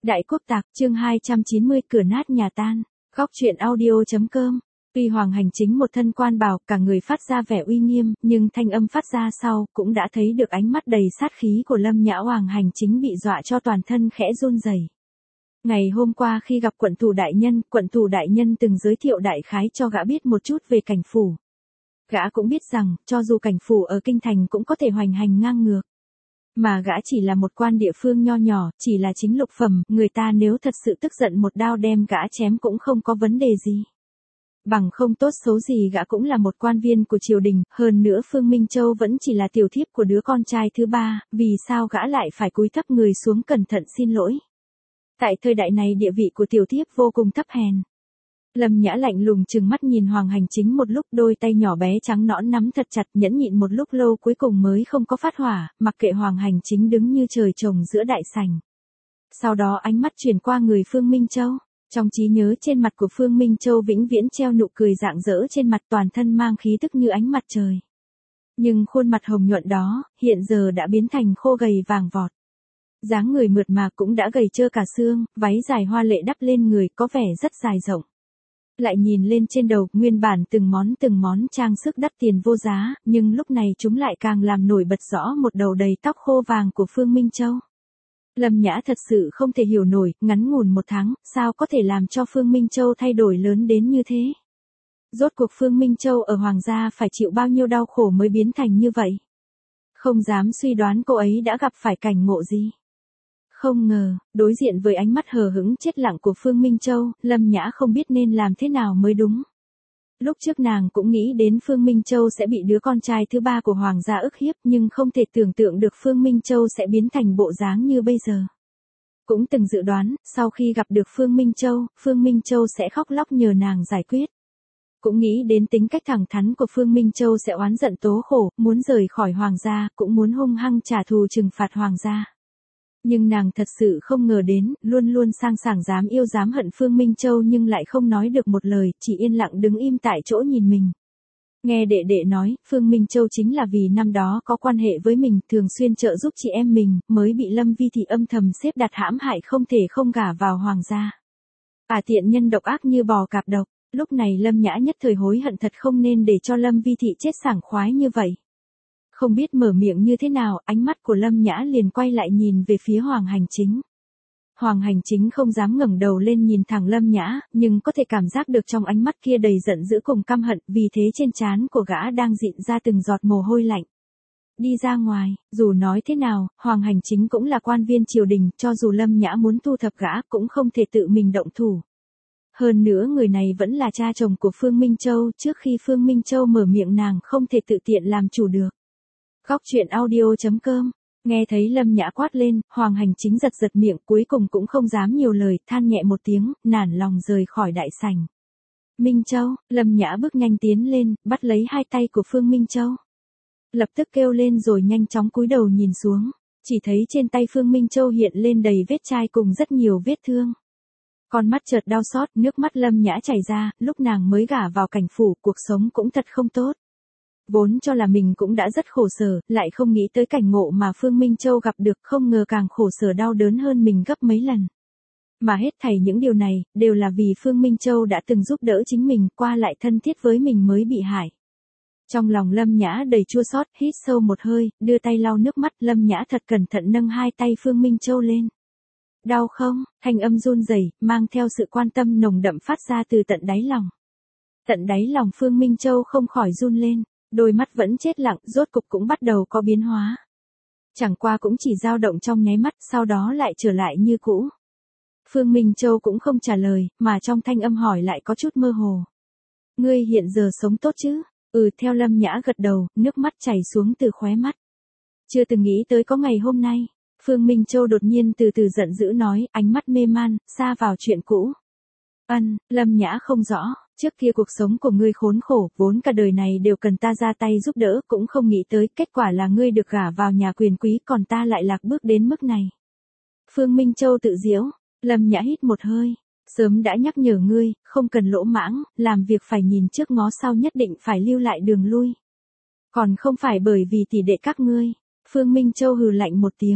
Đại Quốc Tạc, chương 290, cửa nát nhà tan. Góc truyện audio.com. Tuy Hoàng Hành Chính một thân quan bào, cả người phát ra vẻ uy nghiêm, nhưng thanh âm phát ra sau, cũng đã thấy được ánh mắt đầy sát khí của Lâm Nhã. Hoàng Hành Chính bị dọa cho toàn thân khẽ run rẩy. Ngày hôm qua khi gặp quận thủ đại nhân từng giới thiệu đại khái cho gã biết một chút về cảnh phủ. Gã cũng biết rằng, cho dù cảnh phủ ở kinh thành cũng có thể hoành hành ngang ngược. Mà gã chỉ là một quan địa phương nho nhỏ, chỉ là chính lục phẩm, người ta nếu thật sự tức giận một đao đem gã chém cũng không có vấn đề gì. Bằng không tốt xấu gì gã cũng là một quan viên của triều đình, hơn nữa Phương Minh Châu vẫn chỉ là tiểu thiếp của đứa con trai thứ ba, vì sao gã lại phải cúi thấp người xuống cẩn thận xin lỗi. Tại thời đại này địa vị của tiểu thiếp vô cùng thấp hèn. Lâm Nhã lạnh lùng trừng mắt nhìn Hoàng Hành Chính một lúc, đôi tay nhỏ bé trắng nõn nắm thật chặt, nhẫn nhịn một lúc lâu cuối cùng mới không có phát hỏa, mặc kệ Hoàng Hành Chính đứng như trời trồng giữa đại sảnh. Sau đó ánh mắt chuyển qua người Phương Minh Châu, trong trí nhớ trên mặt của Phương Minh Châu vĩnh viễn treo nụ cười rạng rỡ trên mặt, toàn thân mang khí tức như ánh mặt trời. Nhưng khuôn mặt hồng nhuận đó, hiện giờ đã biến thành khô gầy vàng vọt. Dáng người mượt mà cũng đã gầy trơ cả xương, váy dài hoa lệ đắp lên người có vẻ rất dài rộng. Lại nhìn lên trên đầu, nguyên bản từng món trang sức đắt tiền vô giá, nhưng lúc này chúng lại càng làm nổi bật rõ một đầu đầy tóc khô vàng của Phương Minh Châu. Lâm Nhã thật sự không thể hiểu nổi, ngắn ngủn một tháng, sao có thể làm cho Phương Minh Châu thay đổi lớn đến như thế? Rốt cuộc Phương Minh Châu ở Hoàng gia phải chịu bao nhiêu đau khổ mới biến thành như vậy? Không dám suy đoán cô ấy đã gặp phải cảnh ngộ gì. Không ngờ, đối diện với ánh mắt hờ hững chết lặng của Phương Minh Châu, Lâm Nhã không biết nên làm thế nào mới đúng. Lúc trước nàng cũng nghĩ đến Phương Minh Châu sẽ bị đứa con trai thứ ba của Hoàng gia ức hiếp, nhưng không thể tưởng tượng được Phương Minh Châu sẽ biến thành bộ dáng như bây giờ. Cũng từng dự đoán, sau khi gặp được Phương Minh Châu sẽ khóc lóc nhờ nàng giải quyết. Cũng nghĩ đến tính cách thẳng thắn của Phương Minh Châu sẽ oán giận tố khổ, muốn rời khỏi Hoàng gia, cũng muốn hung hăng trả thù trừng phạt Hoàng gia. Nhưng nàng thật sự không ngờ đến, luôn luôn sang sảng dám yêu dám hận Phương Minh Châu nhưng lại không nói được một lời, chỉ yên lặng đứng im tại chỗ nhìn mình. Nghe đệ đệ nói, Phương Minh Châu chính là vì năm đó có quan hệ với mình, thường xuyên trợ giúp chị em mình, mới bị Lâm Vi Thị âm thầm xếp đặt hãm hại không thể không gả vào Hoàng gia. Tiện nhân độc ác như bò cạp độc, lúc này Lâm Nhã nhất thời hối hận thật không nên để cho Lâm Vi Thị chết sảng khoái như vậy. Không biết mở miệng như thế nào, ánh mắt của Lâm Nhã liền quay lại nhìn về phía Hoàng Hành Chính. Hoàng Hành Chính không dám ngẩng đầu lên nhìn thẳng Lâm Nhã, nhưng có thể cảm giác được trong ánh mắt kia đầy giận dữ cùng căm hận, vì thế trên trán của gã đang dịn ra từng giọt mồ hôi lạnh. Đi ra ngoài, dù nói thế nào, Hoàng Hành Chính cũng là quan viên triều đình, cho dù Lâm Nhã muốn thu thập gã cũng không thể tự mình động thủ. Hơn nữa người này vẫn là cha chồng của Phương Minh Châu, trước khi Phương Minh Châu mở miệng nàng không thể tự tiện làm chủ được. Góc truyện audio.com. Nghe thấy Lâm Nhã quát lên, Hoàng Hành Chính giật miệng, cuối cùng cũng không dám nhiều lời, than nhẹ một tiếng, nản lòng rời khỏi đại sảnh. Minh Châu, Lâm Nhã bước nhanh tiến lên, bắt lấy hai tay của Phương Minh Châu. Lập tức kêu lên rồi nhanh chóng cúi đầu nhìn xuống, chỉ thấy trên tay Phương Minh Châu hiện lên đầy vết chai cùng rất nhiều vết thương. Con mắt chợt đau xót, nước mắt Lâm Nhã chảy ra, lúc nàng mới gả vào cảnh phủ, cuộc sống cũng thật không tốt. Vốn cho là mình cũng đã rất khổ sở, lại không nghĩ tới cảnh ngộ mà Phương Minh Châu gặp được, không ngờ càng khổ sở đau đớn hơn mình gấp mấy lần. Mà hết thảy những điều này, đều là vì Phương Minh Châu đã từng giúp đỡ chính mình, qua lại thân thiết với mình mới bị hại. Trong lòng Lâm Nhã đầy chua xót, hít sâu một hơi, đưa tay lau nước mắt, Lâm Nhã thật cẩn thận nâng hai tay Phương Minh Châu lên. Đau không? Thanh âm run rẩy, mang theo sự quan tâm nồng đậm phát ra từ tận đáy lòng. Tận đáy lòng Phương Minh Châu không khỏi run lên. Đôi mắt vẫn chết lặng, rốt cục cũng bắt đầu có biến hóa. Chẳng qua cũng chỉ dao động trong nháy mắt, sau đó lại trở lại như cũ. Phương Minh Châu cũng không trả lời, mà trong thanh âm hỏi lại có chút mơ hồ. Ngươi hiện giờ sống tốt chứ? Theo Lâm Nhã gật đầu, nước mắt chảy xuống từ khóe mắt. Chưa từng nghĩ tới có ngày hôm nay. Phương Minh Châu đột nhiên từ từ giận dữ nói, ánh mắt mê man, xa vào chuyện cũ. Lâm Nhã không rõ. Trước kia cuộc sống của ngươi khốn khổ, vốn cả đời này đều cần ta ra tay giúp đỡ, cũng không nghĩ tới, kết quả là ngươi được gả vào nhà quyền quý, còn ta lại lạc bước đến mức này. Phương Minh Châu tự giễu, Lâm Nhã hít một hơi, sớm đã nhắc nhở ngươi, không cần lỗ mãng, làm việc phải nhìn trước ngó sau, nhất định phải lưu lại đường lui. Còn không phải bởi vì tỷ đệ các ngươi. Phương Minh Châu hừ lạnh một tiếng,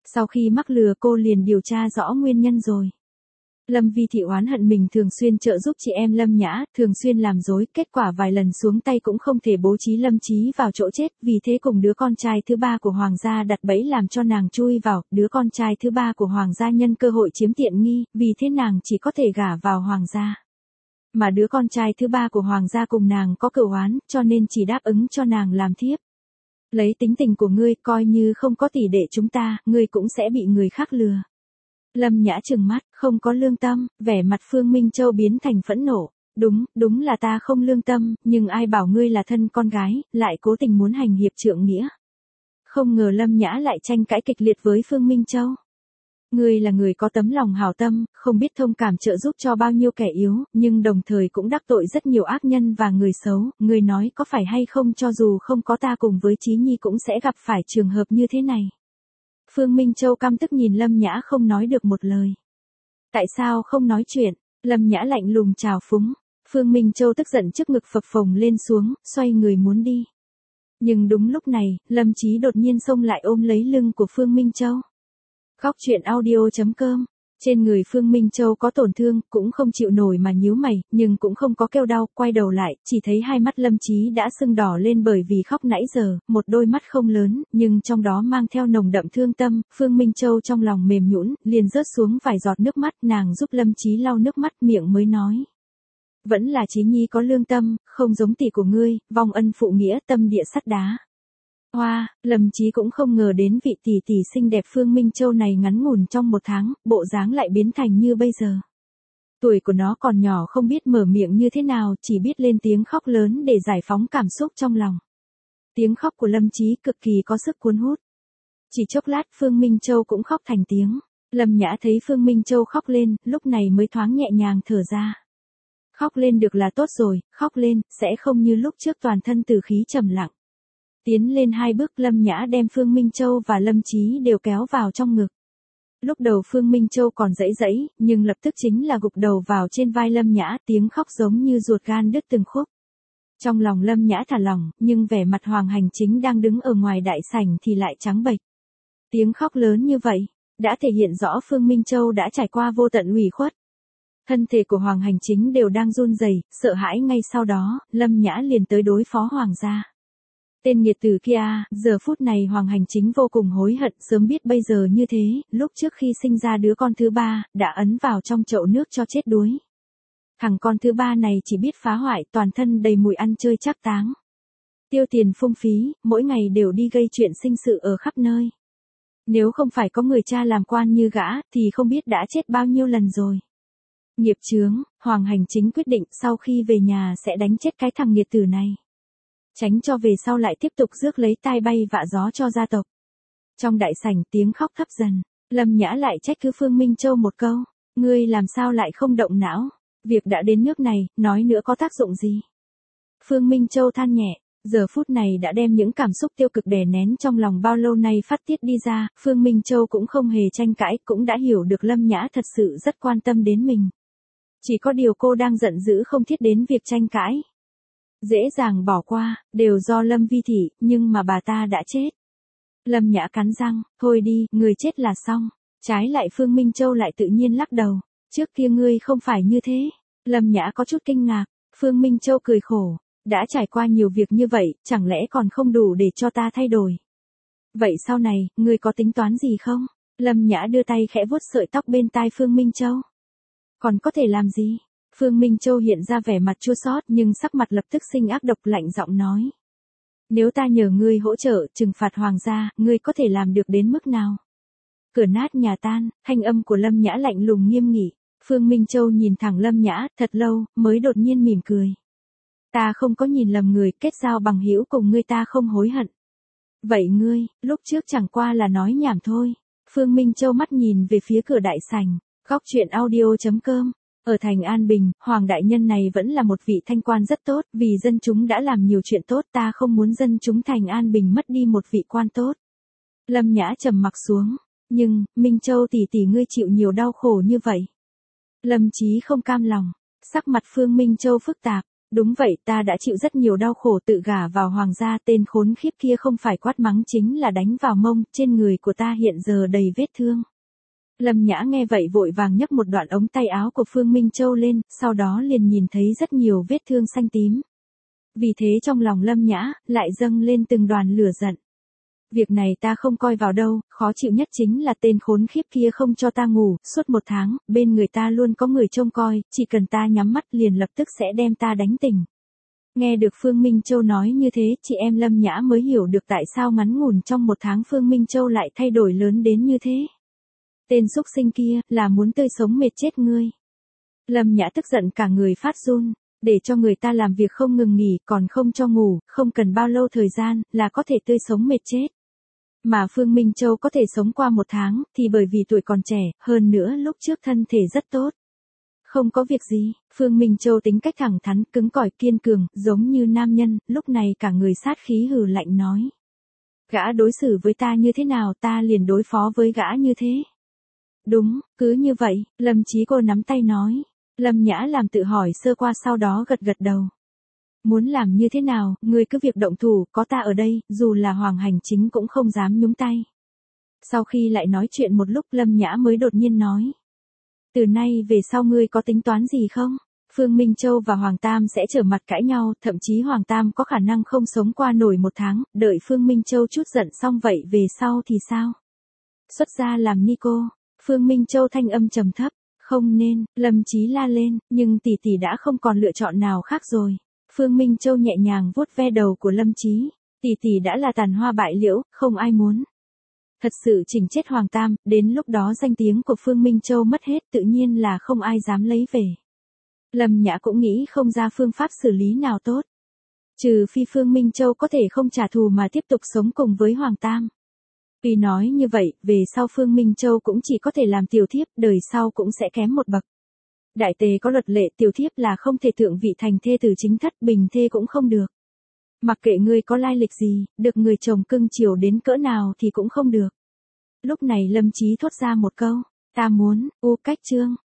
Sau khi mắc lừa cô liền điều tra rõ nguyên nhân rồi. Lâm Vi Thị oán hận mình thường xuyên trợ giúp chị em Lâm Nhã, thường xuyên làm dối, kết quả vài lần xuống tay cũng không thể bố trí Lâm Chí vào chỗ chết, vì thế cùng đứa con trai thứ ba của Hoàng gia đặt bẫy làm cho nàng chui vào, đứa con trai thứ ba của Hoàng gia nhân cơ hội chiếm tiện nghi, vì thế nàng chỉ có thể gả vào Hoàng gia. Mà đứa con trai thứ ba của Hoàng gia cùng nàng có cửu oán, cho nên chỉ đáp ứng cho nàng làm thiếp. Lấy tính tình của ngươi, coi như không có tỷ đệ chúng ta, ngươi cũng sẽ bị người khác lừa. Lâm Nhã trừng mắt, không có lương tâm, vẻ mặt Phương Minh Châu biến thành phẫn nộ. Đúng là ta không lương tâm, nhưng ai bảo ngươi là thân con gái, lại cố tình muốn hành hiệp trượng nghĩa. Không ngờ Lâm Nhã lại tranh cãi kịch liệt với Phương Minh Châu. Ngươi là người có tấm lòng hảo tâm, không biết thông cảm trợ giúp cho bao nhiêu kẻ yếu, nhưng đồng thời cũng đắc tội rất nhiều ác nhân và người xấu, ngươi nói có phải hay không, cho dù không có ta cùng với Chí Nhi cũng sẽ gặp phải trường hợp như thế này. Phương Minh Châu căm tức nhìn Lâm Nhã không nói được một lời. Tại sao không nói chuyện? Lâm Nhã lạnh lùng trào phúng. Phương Minh Châu tức giận trước ngực phập phồng lên xuống, xoay người muốn đi. Nhưng đúng lúc này, Lâm Chí đột nhiên xông lại ôm lấy lưng của Phương Minh Châu. Khóc chuyện audio.com. Trên người Phương Minh Châu có tổn thương, cũng không chịu nổi mà nhíu mày, nhưng cũng không có kêu đau, quay đầu lại, chỉ thấy hai mắt Lâm Chí đã sưng đỏ lên bởi vì khóc nãy giờ, một đôi mắt không lớn, nhưng trong đó mang theo nồng đậm thương tâm, Phương Minh Châu trong lòng mềm nhũn, liền rớt xuống vài giọt nước mắt, nàng giúp Lâm Chí lau nước mắt, miệng mới nói. Vẫn là Chí Nhi có lương tâm, không giống tỷ của ngươi, vong ân phụ nghĩa, tâm địa sắt đá. Hoa, Lâm Chí cũng không ngờ đến vị tỷ tỷ xinh đẹp Phương Minh Châu này ngắn ngủn trong một tháng, bộ dáng lại biến thành như bây giờ. Tuổi của nó còn nhỏ không biết mở miệng như thế nào, chỉ biết lên tiếng khóc lớn để giải phóng cảm xúc trong lòng. Tiếng khóc của Lâm Chí cực kỳ có sức cuốn hút. Chỉ chốc lát Phương Minh Châu cũng khóc thành tiếng. Lâm Nhã thấy Phương Minh Châu khóc lên, lúc này mới thoáng nhẹ nhàng thở ra. Khóc lên được là tốt rồi, khóc lên, sẽ không như lúc trước toàn thân tử khí trầm lặng. Tiến lên hai bước Lâm Nhã đem Phương Minh Châu và Lâm Chí đều kéo vào trong ngực. Lúc đầu Phương Minh Châu còn dãy dãy, nhưng lập tức chính là gục đầu vào trên vai Lâm Nhã, tiếng khóc giống như ruột gan đứt từng khúc. Trong lòng Lâm Nhã thả lỏng, nhưng vẻ mặt Hoàng Hành Chính đang đứng ở ngoài đại sảnh thì lại trắng bệch. Tiếng khóc lớn như vậy, đã thể hiện rõ Phương Minh Châu đã trải qua vô tận ủy khuất. Thân thể của Hoàng Hành Chính đều đang run rẩy, sợ hãi. Ngay sau đó, Lâm Nhã liền tới đối phó Hoàng gia. Tên nghiệt tử kia, giờ phút này Hoàng Hành Chính vô cùng hối hận, sớm biết bây giờ như thế, lúc trước khi sinh ra đứa con thứ ba, đã ấn vào trong chậu nước cho chết đuối. Thằng con thứ ba này chỉ biết phá hoại, toàn thân đầy mùi ăn chơi trác táng. Tiêu tiền phung phí, mỗi ngày đều đi gây chuyện sinh sự ở khắp nơi. Nếu không phải có người cha làm quan như gã, thì không biết đã chết bao nhiêu lần rồi. Nghiệp chướng, Hoàng Hành Chính quyết định sau khi về nhà sẽ đánh chết cái thằng nghiệt tử này. Tránh cho về sau lại tiếp tục rước lấy tai bay vạ gió cho gia tộc. Trong đại sảnh tiếng khóc thấp dần, Lâm Nhã lại trách cứ Phương Minh Châu một câu. Ngươi làm sao lại không động não? Việc đã đến nước này, nói nữa có tác dụng gì? Phương Minh Châu than nhẹ, giờ phút này đã đem những cảm xúc tiêu cực đè nén trong lòng bao lâu nay phát tiết đi ra. Phương Minh Châu cũng không hề tranh cãi, cũng đã hiểu được Lâm Nhã thật sự rất quan tâm đến mình. Chỉ có điều cô đang giận dữ không thiết đến việc tranh cãi. Dễ dàng bỏ qua, đều do Lâm Vi Thị, nhưng mà bà ta đã chết. Lâm Nhã cắn răng, thôi đi, người chết là xong. Trái lại Phương Minh Châu lại tự nhiên lắc đầu. Trước kia ngươi không phải như thế. Lâm Nhã có chút kinh ngạc. Phương Minh Châu cười khổ. Đã trải qua nhiều việc như vậy, chẳng lẽ còn không đủ để cho ta thay đổi. Vậy sau này, ngươi có tính toán gì không? Lâm Nhã đưa tay khẽ vuốt sợi tóc bên tai Phương Minh Châu. Còn có thể làm gì? Phương Minh Châu hiện ra vẻ mặt chua xót nhưng sắc mặt lập tức sinh ác độc, lạnh giọng nói. Nếu ta nhờ ngươi hỗ trợ trừng phạt Hoàng gia, ngươi có thể làm được đến mức nào? Cửa nát nhà tan, thanh âm của Lâm Nhã lạnh lùng nghiêm nghị. Phương Minh Châu nhìn thẳng Lâm Nhã thật lâu, mới đột nhiên mỉm cười. Ta không có nhìn lầm người, kết giao bằng hữu cùng ngươi ta không hối hận. Vậy ngươi, lúc trước chẳng qua là nói nhảm thôi. Phương Minh Châu mắt nhìn về phía cửa đại sảnh. Khóc chuyện audio.com. Ở thành An Bình, Hoàng đại nhân này vẫn là một vị thanh quan rất tốt, vì dân chúng đã làm nhiều chuyện tốt, ta không muốn dân chúng thành An Bình mất đi một vị quan tốt. Lâm Nhã trầm mặc xuống, nhưng, Minh Châu tỷ tỷ ngươi chịu nhiều đau khổ như vậy. Lâm Chí không cam lòng, sắc mặt Phương Minh Châu phức tạp, Đúng vậy, ta đã chịu rất nhiều đau khổ tự gả vào hoàng gia, tên khốn khiếp kia không phải quát mắng chính là đánh vào mông, trên người của ta hiện giờ đầy vết thương. Lâm Nhã nghe vậy vội vàng nhấc một đoạn ống tay áo của Phương Minh Châu lên, sau đó liền nhìn thấy rất nhiều vết thương xanh tím. Vì thế trong lòng Lâm Nhã, lại dâng lên từng đoàn lửa giận. Việc này ta không coi vào đâu, khó chịu nhất chính là tên khốn khiếp kia không cho ta ngủ, suốt 1 tháng, bên người ta luôn có người trông coi, chỉ cần ta nhắm mắt liền lập tức sẽ đem ta đánh tỉnh. Nghe được Phương Minh Châu nói như thế, chị em Lâm Nhã mới hiểu được tại sao ngắn ngủn trong 1 tháng Phương Minh Châu lại thay đổi lớn đến như thế. Tên xúc sinh kia, là muốn tươi sống mệt chết ngươi. Lâm Nhã tức giận cả người phát run, để cho người ta làm việc không ngừng nghỉ, còn không cho ngủ, không cần bao lâu thời gian, là có thể tươi sống mệt chết. Mà Phương Minh Châu có thể sống qua 1 tháng, thì bởi vì tuổi còn trẻ, hơn nữa lúc trước thân thể rất tốt. Không có việc gì, Phương Minh Châu tính cách thẳng thắn, cứng cỏi kiên cường, giống như nam nhân, lúc này cả người sát khí hừ lạnh nói. Gã đối xử với ta như thế nào ta liền đối phó với gã như thế. Đúng, cứ như vậy, Lâm Chí Cô nắm tay nói. Lâm Nhã làm tự hỏi sơ qua sau đó gật gật đầu. Muốn làm như thế nào, ngươi cứ việc động thủ, có ta ở đây, dù là Hoàng Hành Chính cũng không dám nhúng tay. Sau khi lại nói chuyện một lúc Lâm Nhã mới đột nhiên nói. Từ nay về sau ngươi có tính toán gì không? Phương Minh Châu và Hoàng Tam sẽ trở mặt cãi nhau, thậm chí Hoàng Tam có khả năng không sống qua nổi 1 tháng, đợi Phương Minh Châu chút giận xong vậy về sau thì sao? Xuất gia làm ni cô, Phương Minh Châu thanh âm trầm thấp, không nên, Lâm Chí la lên, nhưng tỷ tỷ đã không còn lựa chọn nào khác rồi. Phương Minh Châu nhẹ nhàng vuốt ve đầu của Lâm Chí, tỷ tỷ đã là tàn hoa bại liễu, không ai muốn. Thật sự chỉnh chết Hoàng Tam, đến lúc đó danh tiếng của Phương Minh Châu mất hết tự nhiên là không ai dám lấy về. Lâm Nhã cũng nghĩ không ra phương pháp xử lý nào tốt. Trừ phi Phương Minh Châu có thể không trả thù mà tiếp tục sống cùng với Hoàng Tam. Vì nói như vậy, về sau Phương Minh Châu cũng chỉ có thể làm tiểu thiếp, đời sau cũng sẽ kém một bậc. Đại tề có luật lệ tiểu thiếp là không thể thượng vị thành thê tử chính thất, bình thê cũng không được. Mặc kệ ngươi có lai lịch gì, được người chồng cưng chiều đến cỡ nào thì cũng không được. Lúc này Lâm Chí thốt ra một câu, ta muốn, cách chương.